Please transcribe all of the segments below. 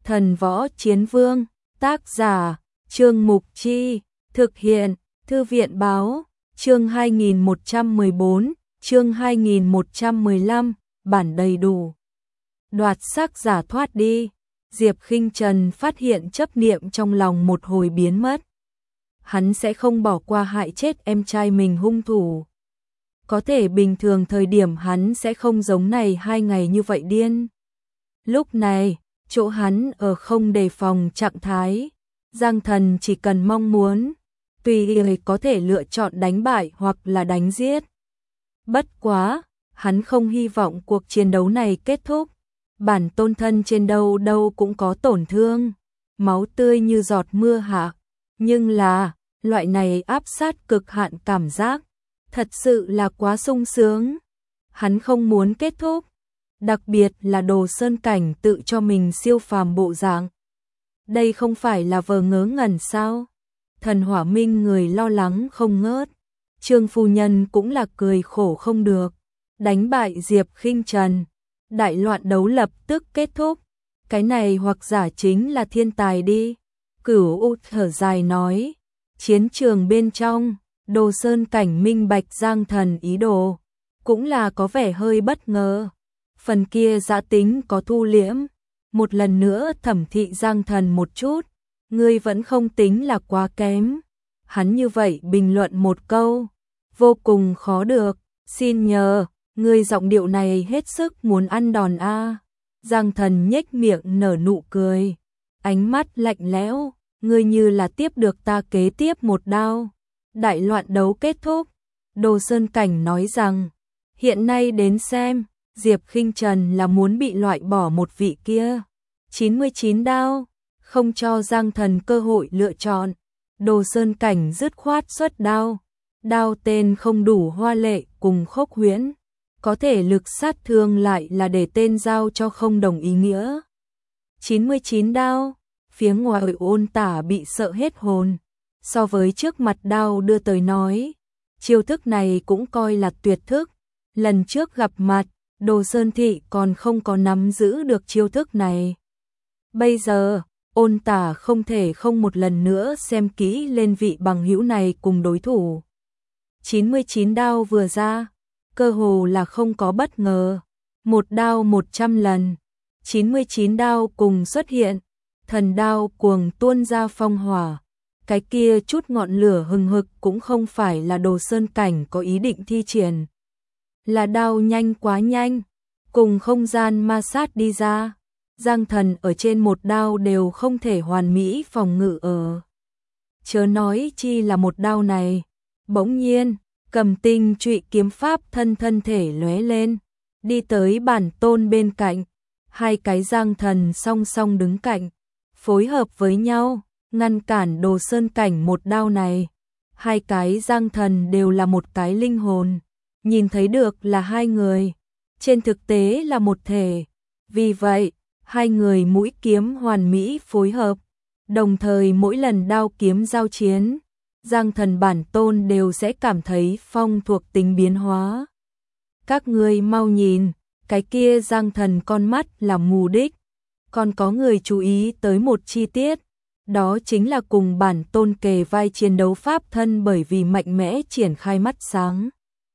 Thần Võ Chiến Vương, tác giả, Trương Mục Chi, thực hiện, Thư viện Báo, chương 2114, chương 2115, bản đầy đủ. Đoạt sắc giả thoát đi, Diệp Khinh Trần phát hiện chấp niệm trong lòng một hồi biến mất. Hắn sẽ không bỏ qua hại chết em trai mình hung thủ. Có thể bình thường thời điểm hắn sẽ không giống này 2 ngày như vậy điên. Lúc này, chỗ hắn ở không đề phòng trạng thái, Giang Thần chỉ cần mong muốn, tùy ý có thể lựa chọn đánh bại hoặc là đánh giết. Bất quá, hắn không hy vọng cuộc chiến đấu này kết thúc. Bản tôn thân trên đâu đâu cũng có tổn thương, máu tươi như giọt mưa hạ, nhưng là, loại này áp sát cực hạn cảm giác, thật sự là quá sung sướng. Hắn không muốn kết thúc, đặc biệt là Đồ Sơn Cảnh tự cho mình siêu phàm bộ dạng. Đây không phải là vờ ngớ ngẩn sao? Thần Hỏa Minh người lo lắng không ngớt, Trương phu nhân cũng là cười khổ không được. Đánh bại Diệp Khinh Trần, đại loạn đấu lập tức kết thúc. Cái này hoặc giả chính là thiên tài đi. Cửu U thở dài nói. Chiến trường bên trong, Đồ Sơn Cảnh minh bạch Giang Thần ý đồ, cũng là có vẻ hơi bất ngờ. Phần kia dã tính có thu liễm, một lần nữa thẩm thị Giang Thần một chút, ngươi vẫn không tính là quá kém. Hắn như vậy bình luận một câu, vô cùng khó được, xin nhờ, ngươi giọng điệu này hết sức muốn ăn đòn a. Giang Thần nhếch miệng nở nụ cười, ánh mắt lạnh lẽo, ngươi như là tiếp được ta kế tiếp một đao. Đại loạn đấu kết thúc, Đồ Sơn Cảnh nói rằng, hiện nay đến xem, Diệp Khinh Trần là muốn bị loại bỏ một vị kia. 99 đao, không cho Giang Thần cơ hội lựa chọn. Đồ Sơn Cảnh dứt khoát xuất đao. Đao tên không đủ hoa lệ cùng khốc huyễn, có thể lực sát thương lại là để tên giao cho không đồng ý nghĩa. 99 đao, phía ngoài Ôn Tả bị sợ hết hồn. So với trước mặt đao đưa tới nói, chiêu thức này cũng coi là tuyệt thức. Lần trước gặp mặt, Đồ Sơn Thị còn không có nắm giữ được chiêu thức này. Bây giờ, Ôn Tả không thể không một lần nữa xem kỹ lên vị bằng hữu này cùng đối thủ. 99 đao vừa ra, cơ hồ là không có bất ngờ. Một đao 100 lần, 99 đao cùng xuất hiện, thần đao cuồng tuôn ra phong hỏa. Cái kia chút ngọn lửa hừng hực cũng không phải là Đồ Sơn Cảnh có ý định thi triển. Là đao nhanh quá nhanh, cùng không gian ma sát đi ra. Giang Thần ở trên một đao đều không thể hoàn mỹ phòng ngự ở. Chớ nói chi là một đao này. Bỗng nhiên, Cầm Tinh Trụy kiếm pháp thân thể lóe lên, đi tới bản tôn bên cạnh. Hai cái Giang Thần song song đứng cạnh, phối hợp với nhau, ngăn cản Đồ Sơn Cảnh một đao này. Hai cái Giang Thần đều là một cái linh hồn, nhìn thấy được là hai người, trên thực tế là một thể. Vì vậy, hai người mũi kiếm hoàn mỹ phối hợp, đồng thời mỗi lần đao kiếm giao chiến, Giang Thần bản tôn đều sẽ cảm thấy phong thuộc tính biến hóa. Các ngươi mau nhìn, cái kia Giang Thần con mắt là mù đích. Còn có người chú ý tới một chi tiết, đó chính là cùng bản tôn kề vai chiến đấu pháp thân bởi vì mạnh mẽ triển khai mắt sáng.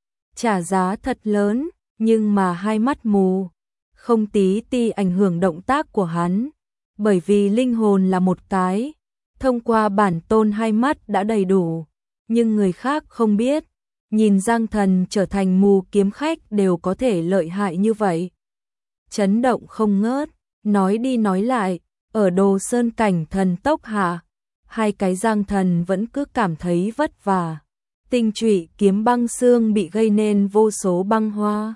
Trả giá thật lớn, nhưng mà hai mắt mù, không tí ti ảnh hưởng động tác của hắn, bởi vì linh hồn là một cái, thông qua bản tôn hai mắt đã đầy đủ, nhưng người khác không biết, nhìn Giang Thần trở thành mù kiếm khách đều có thể lợi hại như vậy. Chấn động không ngớt, nói đi nói lại, ở Đồ Sơn Cảnh thần tốc hạ, hai cái Giang Thần vẫn cứ cảm thấy vất vả. Tinh Trụy kiếm băng xương bị gây nên vô số băng hoa.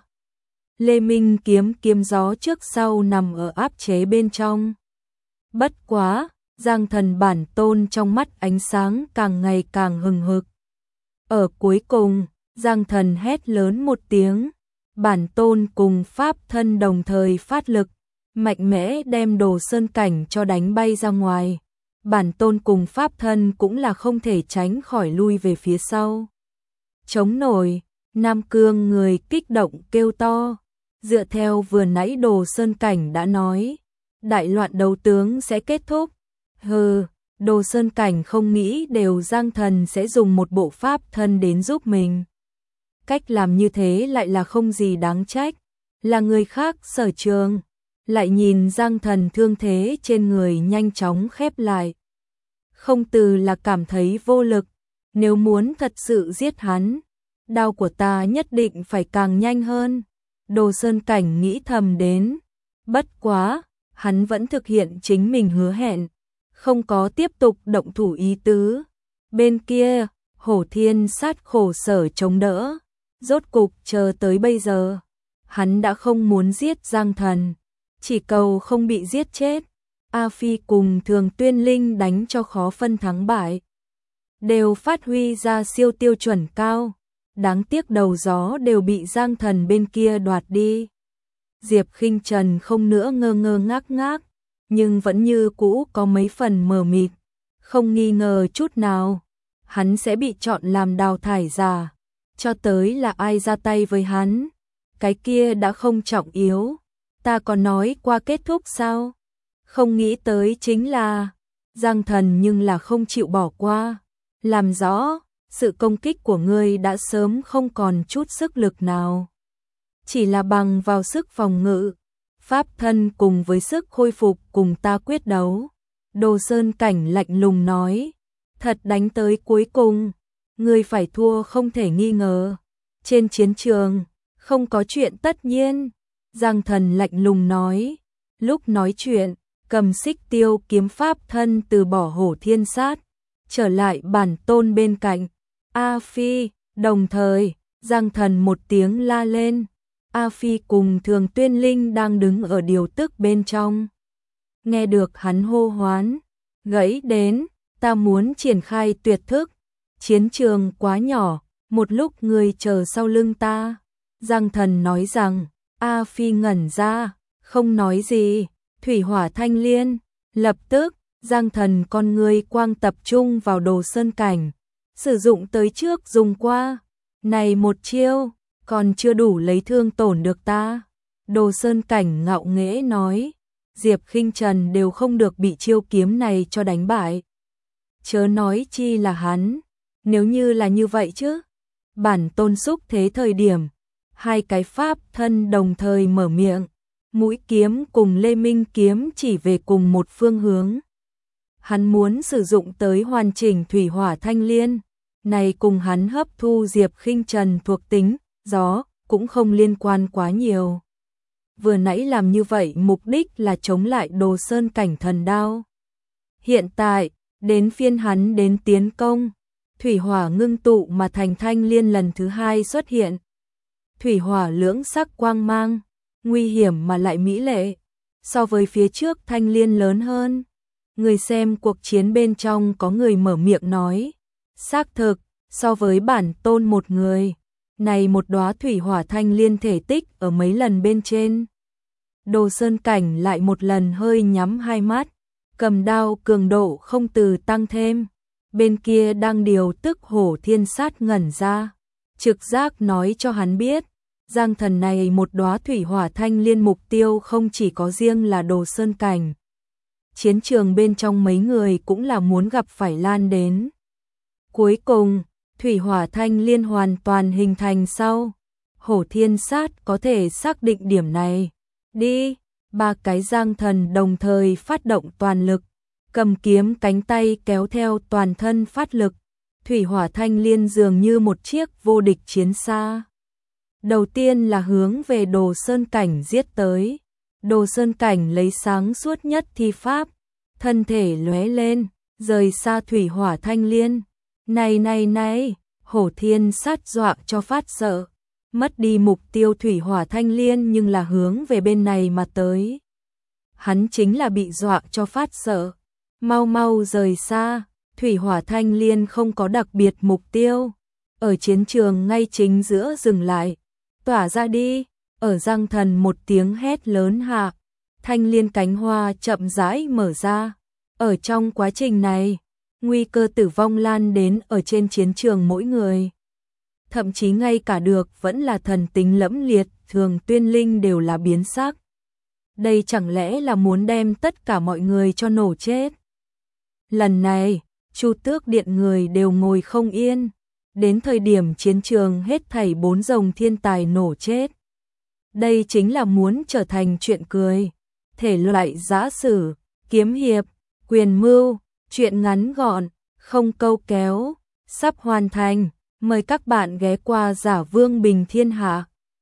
Lê Minh kiếm gió trước sau nằm ở áp chế bên trong. Bất quá, Giang Thần bản tôn trong mắt ánh sáng càng ngày càng hừng hực. Ở cuối cùng, Giang Thần hét lớn một tiếng, bản tôn cùng pháp thân đồng thời phát lực, mạnh mẽ đem Đồ Sơn Cảnh cho đánh bay ra ngoài. Bản tôn cùng pháp thân cũng là không thể tránh khỏi lui về phía sau. Chống nổi, Nam Cương người kích động kêu to. Dựa theo vừa nãy Đồ Sơn Cảnh đã nói, đại loạn đấu tướng sẽ kết thúc. Hừ, Đồ Sơn Cảnh không nghĩ đều Giang Thần sẽ dùng một bộ pháp thân đến giúp mình. Cách làm như thế lại là không gì đáng trách, là người khác sở trường. Lại nhìn Giang Thần thương thế trên người nhanh chóng khép lại. Không từ là cảm thấy vô lực, nếu muốn thật sự giết hắn, đao của ta nhất định phải càng nhanh hơn. Đồ Sơn Cảnh nghĩ thầm đến, bất quá, hắn vẫn thực hiện chính mình hứa hẹn, không có tiếp tục động thủ ý tứ. Bên kia, Hổ Thiên Sát khổ sở chống đỡ, rốt cục chờ tới bây giờ, hắn đã không muốn giết Giang Thần, chỉ cầu không bị giết chết. A Phi cùng Thường Tuyên Linh đánh cho khó phân thắng bại, đều phát huy ra siêu tiêu chuẩn cao, đáng tiếc đầu gió đều bị Giang Thần bên kia đoạt đi. Diệp Khinh Trần không nữa ngơ ngơ ngác ngác, nhưng vẫn như cũ có mấy phần mờ mịt, không nghi ngờ chút nào, hắn sẽ bị chọn làm đào thải giả, cho tới là ai ra tay với hắn, cái kia đã không trọng yếu. Ta còn nói qua kết thúc sao? Không nghĩ tới chính là Giang Thần nhưng là không chịu bỏ qua, làm rõ, sự công kích của ngươi đã sớm không còn chút sức lực nào. Chỉ là bằng vào sức phòng ngự, pháp thân cùng với sức khôi phục cùng ta quyết đấu. Đồ Sơn Cảnh lạnh lùng nói, thật đánh tới cuối cùng, ngươi phải thua không thể nghi ngờ. Trên chiến trường, không có chuyện tất nhiên. Giang Thần lạnh lùng nói, lúc nói chuyện, cầm xích tiêu kiếm pháp thân từ bỏ Hổ Thiên Sát, trở lại bản tôn bên cạnh. A Phi, đồng thời, Giang Thần một tiếng la lên. A Phi cùng Thường Tuyên Linh đang đứng ở điều tức bên trong. Nghe được hắn hô hoán, gãy đến, ta muốn triển khai tuyệt thức. Chiến trường quá nhỏ, một lúc người chờ sau lưng ta. Giang Thần nói rằng, A Phi ngẩn ra, không nói gì. Thủy Hỏa Thanh Liên, lập tức, Giang Thần con người quang tập trung vào Đồ Sơn Cảnh, sử dụng tới trước dùng qua. Này một chiêu, còn chưa đủ lấy thương tổn được ta. Đồ Sơn Cảnh ngạo nghễ nói, Diệp Khinh Trần đều không được bị chiêu kiếm này cho đánh bại. Chớ nói chi là hắn, nếu như là như vậy chứ. Bản tôn xúc thế thời điểm, hai cái pháp thân đồng thời mở miệng, mũi kiếm cùng Lê Minh kiếm chỉ về cùng một phương hướng. Hắn muốn sử dụng tới hoàn chỉnh Thủy Hỏa Thanh Liên, này cùng hắn hấp thu Diệp Khinh Trần thuộc tính, gió, cũng không liên quan quá nhiều. Vừa nãy làm như vậy mục đích là chống lại Đồ Sơn Cảnh thần đao. Hiện tại, đến phiên hắn đến tiến công, Thủy Hỏa ngưng tụ mà thành Thanh Liên lần thứ hai xuất hiện. Thủy Hỏa lưỡng sắc quang mang, nguy hiểm mà lại mỹ lệ, so với phía trước Thanh Liên lớn hơn. Người xem cuộc chiến bên trong có người mở miệng nói, xác thực, so với bản tôn một người, này một đóa Thủy Hỏa Thanh Liên thể tích ở mấy lần bên trên. Đồ Sơn Cảnh lại một lần hơi nhắm hai mắt, cầm đao cường độ không từ tăng thêm. Bên kia đang điều tức Hổ Thiên Sát ngẩn ra, trực giác nói cho hắn biết, Giang Thần này một đóa Thủy Hỏa Thanh Liên mục tiêu không chỉ có riêng là Đồ Sơn Cảnh. Chiến trường bên trong mấy người cũng là muốn gặp phải lan đến. Cuối cùng, Thủy Hỏa Thanh Liên hoàn toàn hình thành sau. Hổ Thiên Sát có thể xác định điểm này. Đi, ba cái Giang Thần đồng thời phát động toàn lực, cầm kiếm cánh tay kéo theo toàn thân phát lực. Thủy Hỏa Thanh Liên dường như một chiếc vô địch chiến xa. Đầu tiên là hướng về Đồ Sơn Cảnh giết tới. Đồ Sơn Cảnh lấy sáng suốt nhất thi pháp, thân thể lóe lên, rời xa Thủy Hỏa Thanh Liên. Này, Hổ Thiên Sát dọa cho phát sợ, mất đi mục tiêu Thủy Hỏa Thanh Liên nhưng là hướng về bên này mà tới. Hắn chính là bị dọa cho phát sợ, mau rời xa. Thủy Hỏa Thanh Liên không có đặc biệt mục tiêu, ở chiến trường ngay chính giữa dừng lại, tỏa ra đi. Ở Giang Thần một tiếng hét lớn hạ, Thanh Liên cánh hoa chậm rãi mở ra. Ở trong quá trình này, nguy cơ tử vong lan đến ở trên chiến trường mỗi người. Thậm chí ngay cả được vẫn là thần tính lẫm liệt Thường Tuyên Linh đều là biến sắc. đây chẳng lẽ là muốn đem tất cả mọi người cho nổ chết. Lần này, Chu Tước Điện người đều ngồi không yên, đến thời điểm chiến trường hết thảy 4 rồng thiên tài nổ chết. Đây chính là muốn trở thành chuyện cười. Thể loại giã sử, kiếm hiệp, quyền mưu, chuyện ngắn gọn, không câu kéo, sắp hoàn thành. Mời các bạn ghé qua Giả Vương Bình Thiên Hạ.